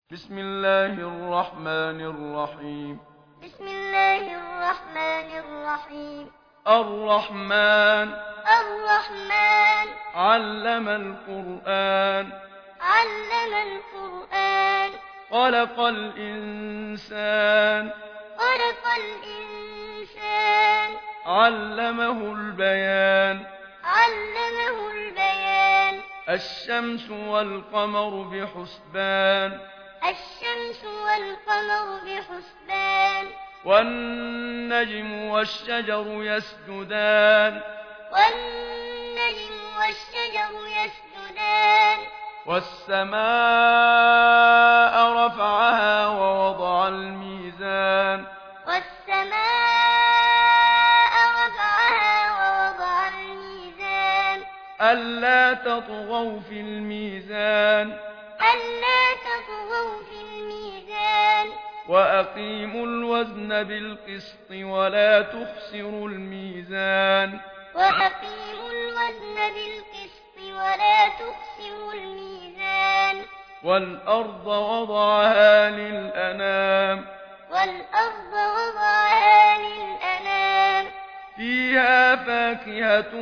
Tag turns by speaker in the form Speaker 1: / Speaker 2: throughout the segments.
Speaker 1: بسم الله الرحمن الرحيم.
Speaker 2: بسم الله الرحمن الرحيم.
Speaker 1: الرحمن
Speaker 2: الرحمن
Speaker 1: علم القرآن.
Speaker 2: علم القرآن.
Speaker 1: خلق الإنسان.
Speaker 2: خلق الإنسان.
Speaker 1: علمه البيان.
Speaker 2: علمه البيان.
Speaker 1: الشمس والقمر بحسبان.
Speaker 2: الشمس والقمر بحسبان.
Speaker 1: والنجم والشجر يسجدان.
Speaker 2: والنجم والشجر يسجدان.
Speaker 1: والسماء رفعها ووضع الميزان.
Speaker 2: والسماء رفعها ووضع الميزان.
Speaker 1: ألا تطغوا في الميزان.
Speaker 2: ألا تطغوا في الميزان.
Speaker 1: وأقيموا الوزن بالقسط ولا تخسروا الميزان.
Speaker 2: وأقيموا الوزن بالقسط ولا تخسروا الميزان.
Speaker 1: والأرض وضعها للأنام.
Speaker 2: والأرض وضعها للأنام.
Speaker 1: فيها فاكهة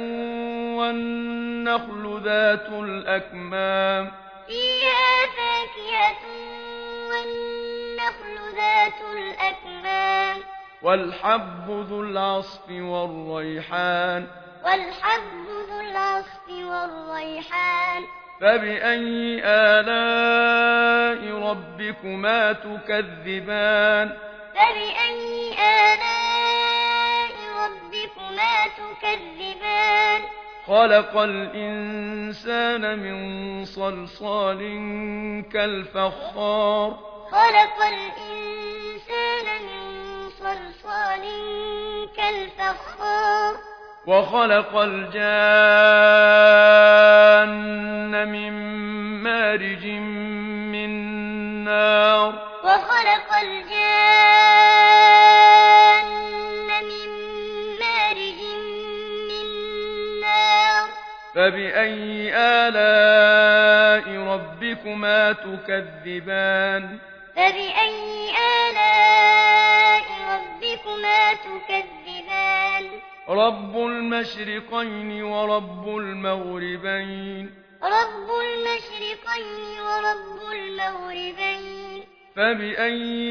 Speaker 1: والنخل ذات الأكمام.
Speaker 2: فيها فاكهة والنخل ذات الأكمام.
Speaker 1: والحب ذو العصف والريحان.
Speaker 2: والحب ذو العصف والريحان.
Speaker 1: فبأي آلاء ربكما تكذبان.
Speaker 2: فبأي آلاء ربكما تكذبان.
Speaker 1: خلق الإنسان من صلصال كالفخار.
Speaker 2: خلق الإنسان من صلصال كالفخار.
Speaker 1: وخلق الجان من مارج من نار.
Speaker 2: وخلق الجان من مارج من نار.
Speaker 1: فبأي آلاء ربكما تكذبان.
Speaker 2: فبأي آلاء ربكما تكذبان.
Speaker 1: رب المشرقين ورب المغربين.
Speaker 2: رب المشرقين ورب المغربين.
Speaker 1: فبأي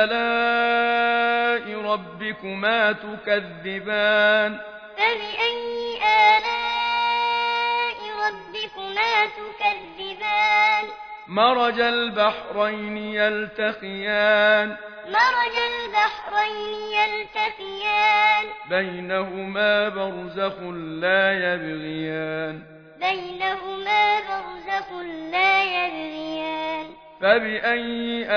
Speaker 1: آلاء ربكما تكذبان.
Speaker 2: فبأي آلاء ربكما تكذبان.
Speaker 1: مرج البحرين يلتقيان.
Speaker 2: مرج البحرين يلتقيان.
Speaker 1: بينهما برزخ لا يبغيان.
Speaker 2: بينهما برزخ لا يبغيان.
Speaker 1: فبأي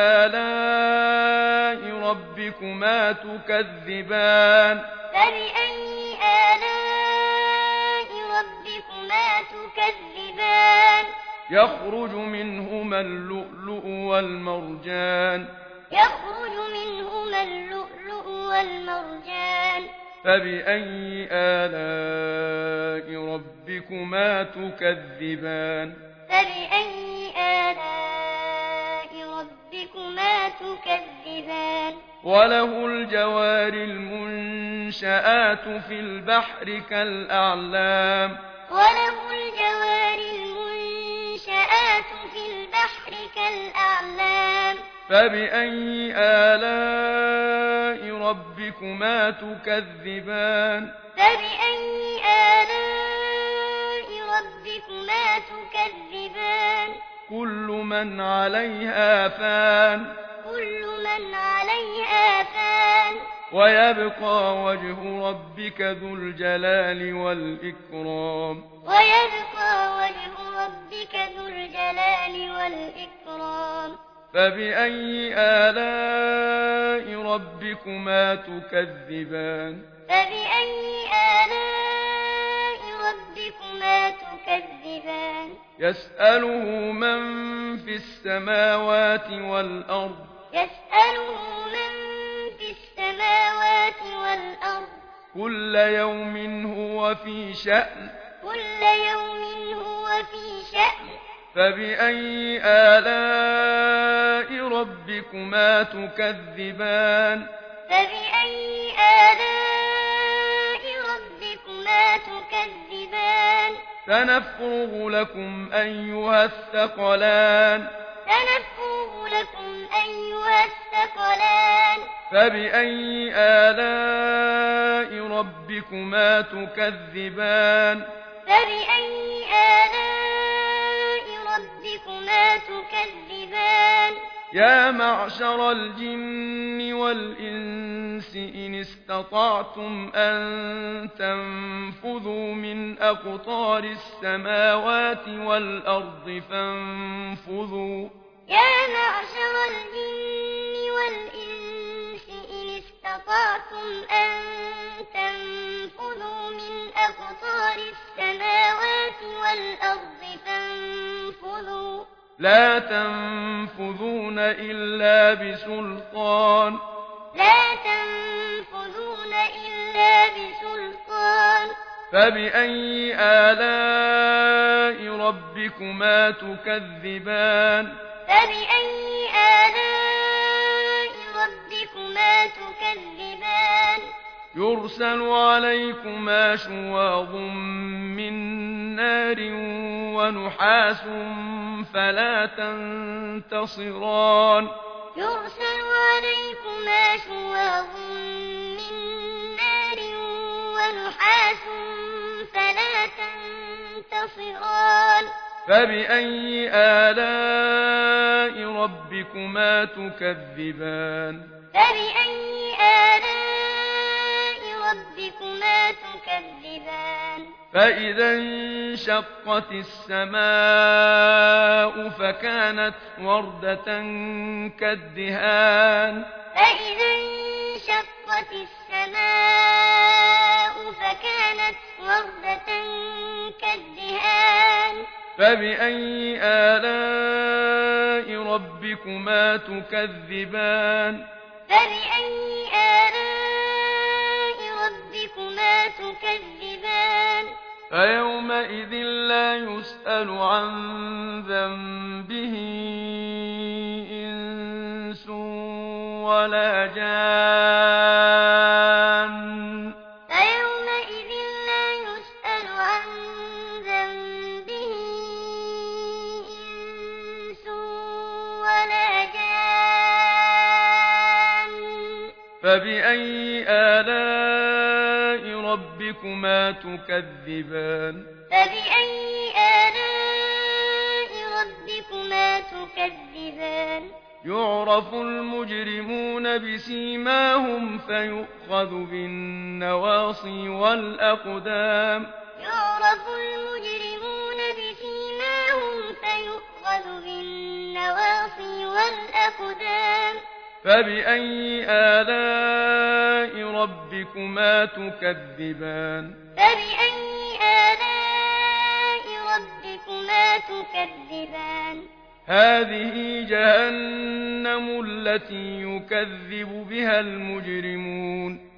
Speaker 1: آلاء ربكما تكذبان.
Speaker 2: فبأي آلاء ربكما تكذبان.
Speaker 1: يخرج منهما اللؤلؤ والمرجان.
Speaker 2: يخرج منهما اللؤلؤ والمرجان.
Speaker 1: فبأي آلاء ربكما تكذبان.
Speaker 2: فبأي آلاء ربكما تكذبان.
Speaker 1: وله الجوار المنشآت في البحر كالأعلام.
Speaker 2: وله الجوار المنشآت في البحر كالأعلام.
Speaker 1: فبأي آلاء ربكما تكذبان.
Speaker 2: فبأي آلاء ربكما تكذبان.
Speaker 1: كل من عليها فان.
Speaker 2: كل من عليها فان.
Speaker 1: ويبقى وجه ربك ذو الجلال والإكرام.
Speaker 2: ويبقى وجه ربك ذو الجلال والإكرام.
Speaker 1: فبأي آلاء ربكما تكذبان.
Speaker 2: فبأي آلاء ربكما تكذبان.
Speaker 1: يسأله من في السماوات والأرض.
Speaker 2: يسأله من في السماوات والأرض.
Speaker 1: كل يوم هو في شأن.
Speaker 2: كل يوم هو في شأن.
Speaker 1: فبأي آلاء ربكما تكذبان
Speaker 2: فبأي آلاء ربكما تكذبان
Speaker 1: سنفرغ لكم أيها الثقلان فبأي آلاء ربكما تكذبان
Speaker 2: فبأي آلاء ربكما تكذبان
Speaker 1: يا معشر الجن والإنس إن استطعتم أن تنفذوا من أقطار السماوات والأرض فانفذوا
Speaker 2: يا معشر الجن والإنس إن استطعتم أن تنفذوا من أقطار السماوات والأرض فانفذوا
Speaker 1: لا تنفذون إلا بسلطان فبأي آلاء ربكما تكذبان يرسل عليكما شواظ من نار ونحاس فلا تنتصران
Speaker 2: يرسل عليكما شواظ من نار ونحاس فلا تنتصران
Speaker 1: فبأي آلاء ربكما تكذبان فإذا انشقت السماء فكانت وردة كالدهان فبأي آلاء ربكما تكذبان فيومئذ لا يسأل عن ذنبه إنس ولا جان فبأي آلاء ربكما تكذبان يعرف المجرمون بسيماهم فيؤخذ بالنواصي والأقدام فبأي آلاء ربكما تكذبان هذه جهنم التي يكذب بها المجرمون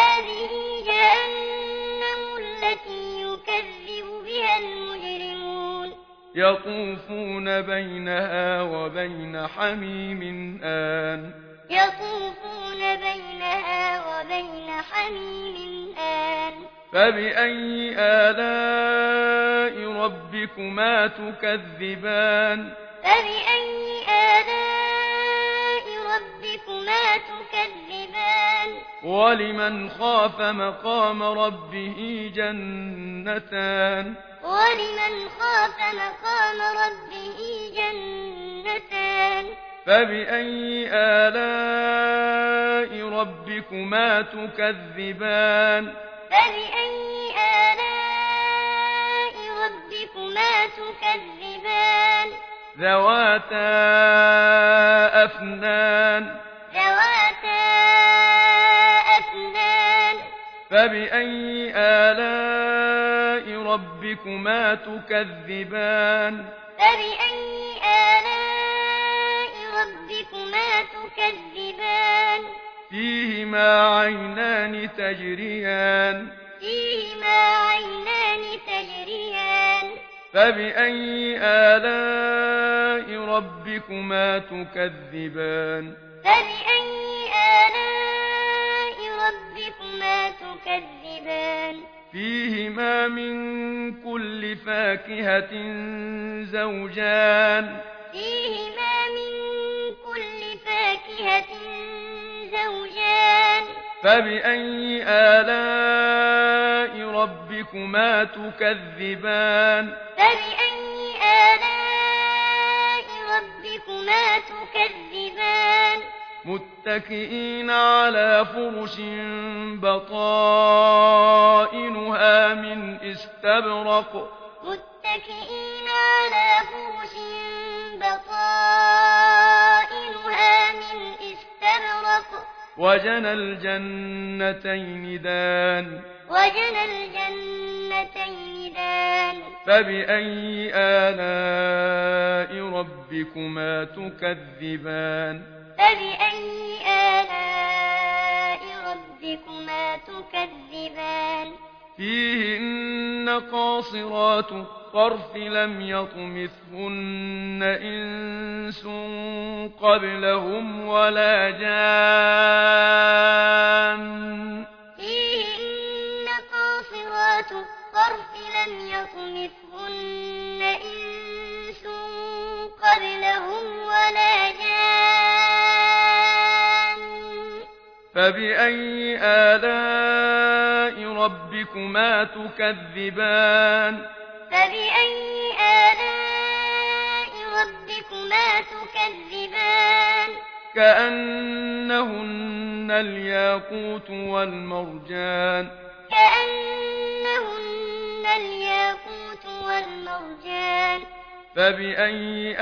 Speaker 1: يطوفون بينها وبين حميم آن فبأي آلاء ربكما تكذبان ولمن خاف مقام ربه جنتان فبأي آلاء ربكما تكذبان ذواتا أفنان فبأي آلاء ربكما تكذبان فيهما عينان تجريان فبأي آلاء ربكما تكذبان
Speaker 2: فبأي آلاء ربكما تكذبان
Speaker 1: فيهما من كل فاكهة زوجان
Speaker 2: فيهما من كل فاكهة زوجان
Speaker 1: فبأي آلاء ربكما تكذبان
Speaker 2: فبأي آلاء ربكما تكذبان
Speaker 1: متكئين على فرش بطائنها من استبرق
Speaker 2: متكئين على فرش بطائنها من استبرق
Speaker 1: وجنى الجنتين دان
Speaker 2: وجنى الجنتين دان
Speaker 1: فبأي آلاء ربكما تكذبان
Speaker 2: فبأي آلاء ربكما تكذبان
Speaker 1: فيهن قاصرات الطرف لم يطمثهن إنس قبلهم ولا جان
Speaker 2: فيهن قاصرات الطرف لم يطمثهن إنس قبلهم ولا جان
Speaker 1: فبأي آلاء ربكما تكذبان
Speaker 2: فبأي آلاء ربكما تكذبان
Speaker 1: كأنهن الياقوت والمرجان
Speaker 2: كأنهن الياقوت والمرجان
Speaker 1: فبأي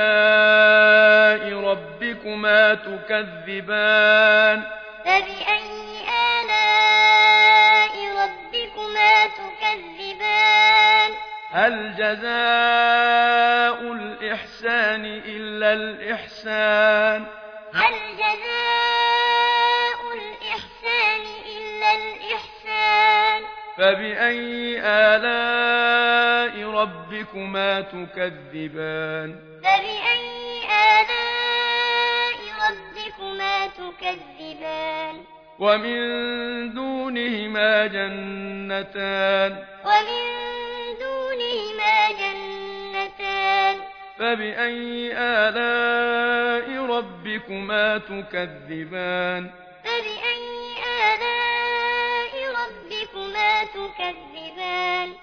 Speaker 1: آلاء ربكما تكذبان
Speaker 2: فبأي آلاء ربكما تكذبان
Speaker 1: هل جزاء الإحسان إلا الإحسان
Speaker 2: هل جزاء الإحسان إلا الإحسان
Speaker 1: فبأي آلاء ربكما تكذبان
Speaker 2: فبأي آلاء ربكما تكذبان
Speaker 1: ومن دونهما جنتان
Speaker 2: ومن دونهما جنتان
Speaker 1: فبأي آلاء ربكما تكذبان
Speaker 2: فبأي آلاء ربكما تكذبان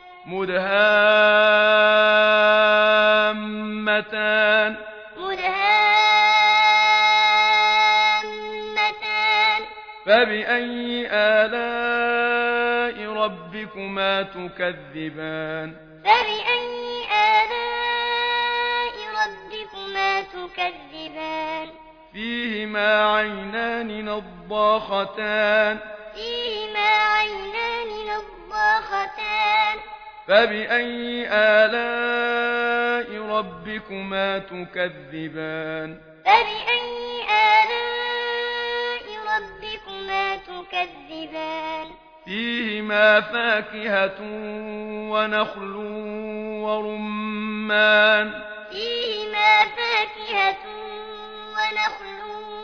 Speaker 1: مدهامتان
Speaker 2: مدهامتان
Speaker 1: فبأي آلاء ربكما تكذبان
Speaker 2: فبأي آلاء ربكما تكذبان
Speaker 1: فيهما عينان نضاختان
Speaker 2: فيهما عينان نضاختان
Speaker 1: فبأي آلاء ربكما تكذبان
Speaker 2: فبأي آلاء ربكما تكذبان
Speaker 1: فيهما فاكهة ونخل ورمان
Speaker 2: فيهما فاكهة ونخل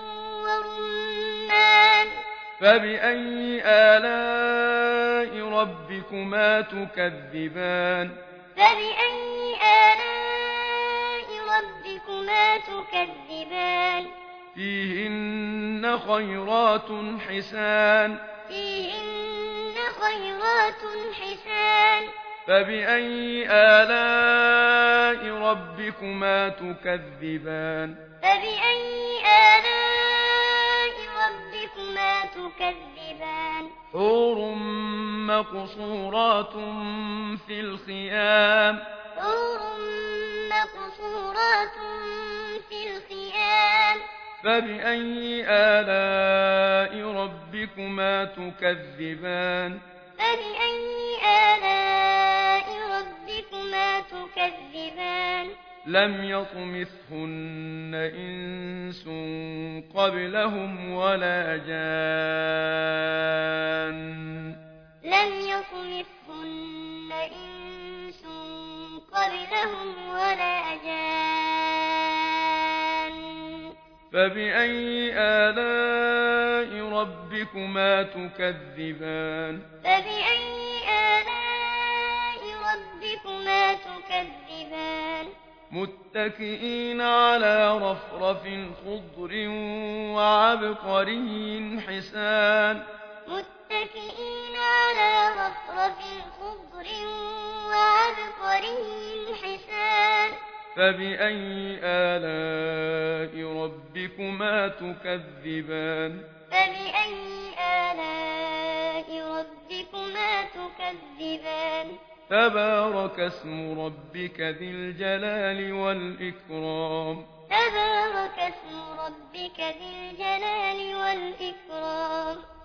Speaker 2: ورمان
Speaker 1: فبأي آلاء ربكما تكذبان
Speaker 2: فبأي آلاء ربكما تكذبان
Speaker 1: فيهن خيرات حسان
Speaker 2: فيهن خيرات حسان
Speaker 1: فبأي آلاء ربكما تكذبان
Speaker 2: فبأي آلاء ربكما تكذبان
Speaker 1: حور مقصورات في الخيام
Speaker 2: حور مقصورات في الخيام
Speaker 1: فبأي آلاء ربكما تكذبان
Speaker 2: فبأي آلاء ربكما تكذبان
Speaker 1: لم يطمثهن إنس قبلهم ولا جان
Speaker 2: لم يطمثهن إنس قبلهم ولا جان
Speaker 1: فبأي آلاء ربكما تكذبان
Speaker 2: فبأي آلاء ربكما تكذبان
Speaker 1: متكئين على رفرف خضر وعبقري حسان
Speaker 2: متكئين على رفرف خضر وعبقري حسان
Speaker 1: فبأي آلاء ربكما تكذبان
Speaker 2: فبأي آلاء ربكما تكذبان
Speaker 1: تبارك اسم ربك ذي الجلال والإكرام
Speaker 2: تبارك اسم ربك ذي الجلال والإكرام